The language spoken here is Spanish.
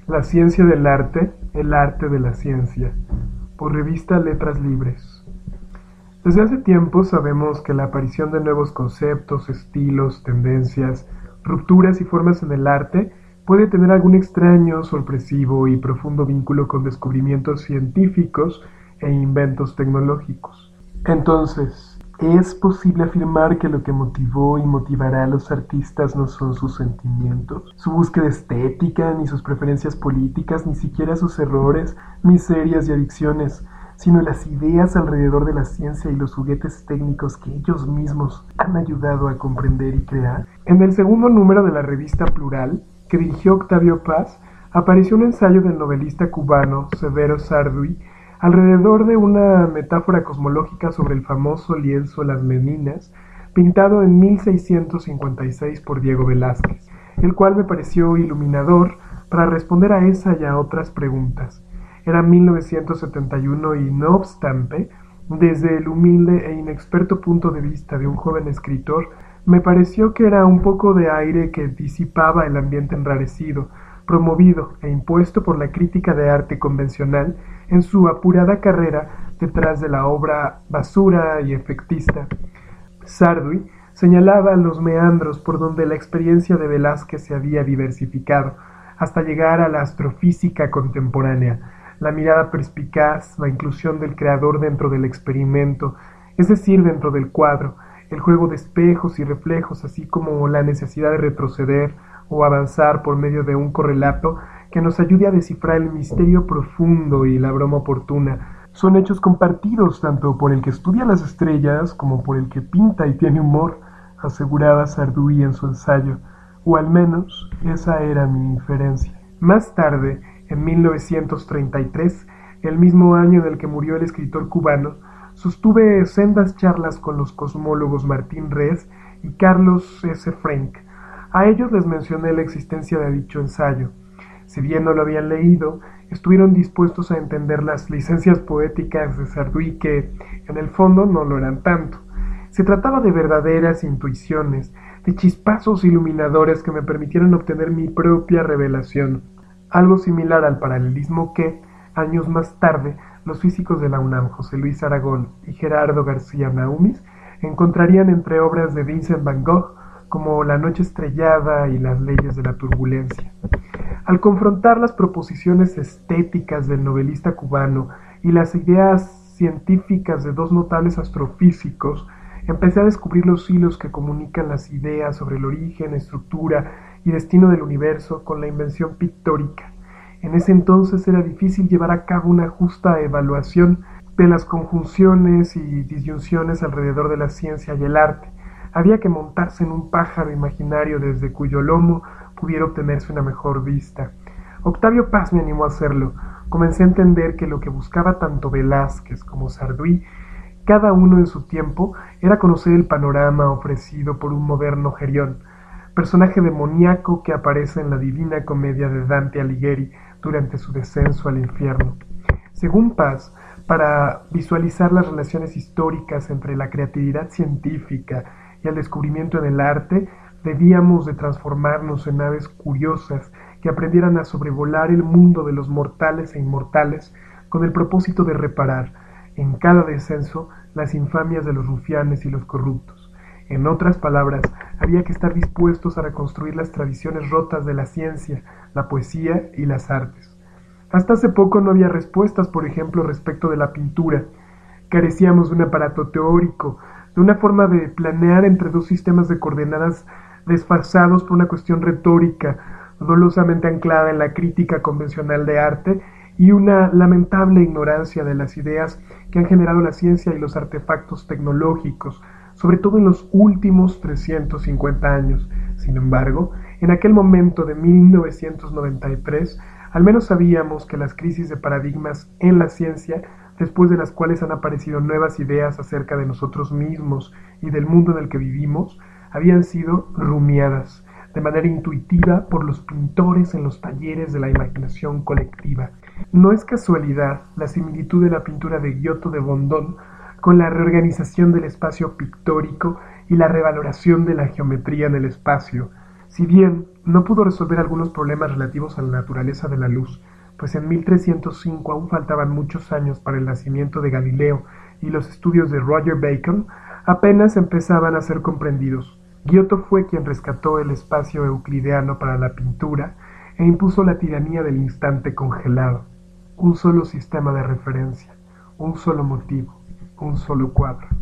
La ciencia del arte, el arte de la ciencia, por revista Letras Libres. Desde hace tiempo sabemos que la aparición de nuevos conceptos, estilos, tendencias, rupturas y formas en el arte puede tener algún extraño, sorpresivo y profundo vínculo con descubrimientos científicos e inventos tecnológicos. Entonces, ¿es posible afirmar que lo que motivó y motivará a los artistas no son sus sentimientos, su búsqueda estética, ni sus preferencias políticas, ni siquiera sus errores, miserias y adicciones, sino las ideas alrededor de la ciencia y los juguetes técnicos que ellos mismos han ayudado a comprender y crear? En el segundo número de la revista Plural, que dirigió Octavio Paz, apareció un ensayo del novelista cubano Severo Sarduy alrededor de una metáfora cosmológica sobre el famoso lienzo Las Meninas, pintado en 1656 por Diego Velázquez, el cual me pareció iluminador para responder a esa y a otras preguntas. Era 1971 y, no obstante, desde el humilde e inexperto punto de vista de un joven escritor, me pareció que era un poco de aire que disipaba el ambiente enrarecido, promovido e impuesto por la crítica de arte convencional en su apurada carrera detrás de la obra basura y efectista. Sarduy señalaba los meandros por donde la experiencia de Velázquez se había diversificado, hasta llegar a la astrofísica contemporánea, la mirada perspicaz, la inclusión del creador dentro del experimento, es decir, dentro del cuadro, el juego de espejos y reflejos, así como la necesidad de retroceder o avanzar por medio de un correlato que nos ayude a descifrar el misterio profundo y la broma oportuna. Son hechos compartidos tanto por el que estudia las estrellas como por el que pinta y tiene humor, aseguraba Sarduy en su ensayo, o al menos esa era mi inferencia. Más tarde, en 1933, el mismo año en el que murió el escritor cubano, sostuve sendas charlas con los cosmólogos Martín Res y Carlos S. Frenk. A ellos les mencioné la existencia de dicho ensayo. Si bien no lo habían leído, estuvieron dispuestos a entender las licencias poéticas de Sarduy que, en el fondo, no lo eran tanto. Se trataba de verdaderas intuiciones, de chispazos iluminadores que me permitieron obtener mi propia revelación, algo similar al paralelismo que, años más tarde, los físicos de la UNAM, José Luis Aragón y Gerardo García Naumis, encontrarían entre obras de Vincent Van Gogh como La noche estrellada y Las leyes de la turbulencia. Al confrontar las proposiciones estéticas del novelista cubano y las ideas científicas de dos notables astrofísicos, empecé a descubrir los hilos que comunican las ideas sobre el origen, estructura y destino del universo con la invención pictórica. En ese entonces era difícil llevar a cabo una justa evaluación de las conjunciones y disyunciones alrededor de la ciencia y el arte. Había que montarse en un pájaro imaginario desde cuyo lomo pudiera obtenerse una mejor vista. Octavio Paz me animó a hacerlo. Comencé a entender que lo que buscaba tanto Velázquez como Sarduy, cada uno en su tiempo, era conocer el panorama ofrecido por un moderno Gerión, personaje demoníaco que aparece en la Divina Comedia de Dante Alighieri durante su descenso al infierno. Según Paz, para visualizar las relaciones históricas entre la creatividad científica y el descubrimiento en el arte, debíamos de transformarnos en aves curiosas que aprendieran a sobrevolar el mundo de los mortales e inmortales con el propósito de reparar, en cada descenso, las infamias de los rufianes y los corruptos. En otras palabras, había que estar dispuestos a reconstruir las tradiciones rotas de la ciencia, la poesía y las artes. Hasta hace poco no había respuestas, por ejemplo, respecto de la pintura. Carecíamos de un aparato teórico, de una forma de planear entre dos sistemas de coordenadas desfasados por una cuestión retórica, dolosamente anclada en la crítica convencional de arte y una lamentable ignorancia de las ideas que han generado la ciencia y los artefactos tecnológicos, sobre todo en los últimos 350 años. Sin embargo, en aquel momento de 1993, al menos sabíamos que las crisis de paradigmas en la ciencia, después de las cuales han aparecido nuevas ideas acerca de nosotros mismos y del mundo en el que vivimos, habían sido rumiadas de manera intuitiva por los pintores en los talleres de la imaginación colectiva. No es casualidad la similitud de la pintura de Giotto de Bondone con la reorganización del espacio pictórico y la revaloración de la geometría en el espacio. Si bien no pudo resolver algunos problemas relativos a la naturaleza de la luz, pues en 1305 aún faltaban muchos años para el nacimiento de Galileo y los estudios de Roger Bacon apenas empezaban a ser comprendidos. Giotto fue quien rescató el espacio euclideano para la pintura e impuso la tiranía del instante congelado, un solo sistema de referencia, un solo motivo, un solo cuadro.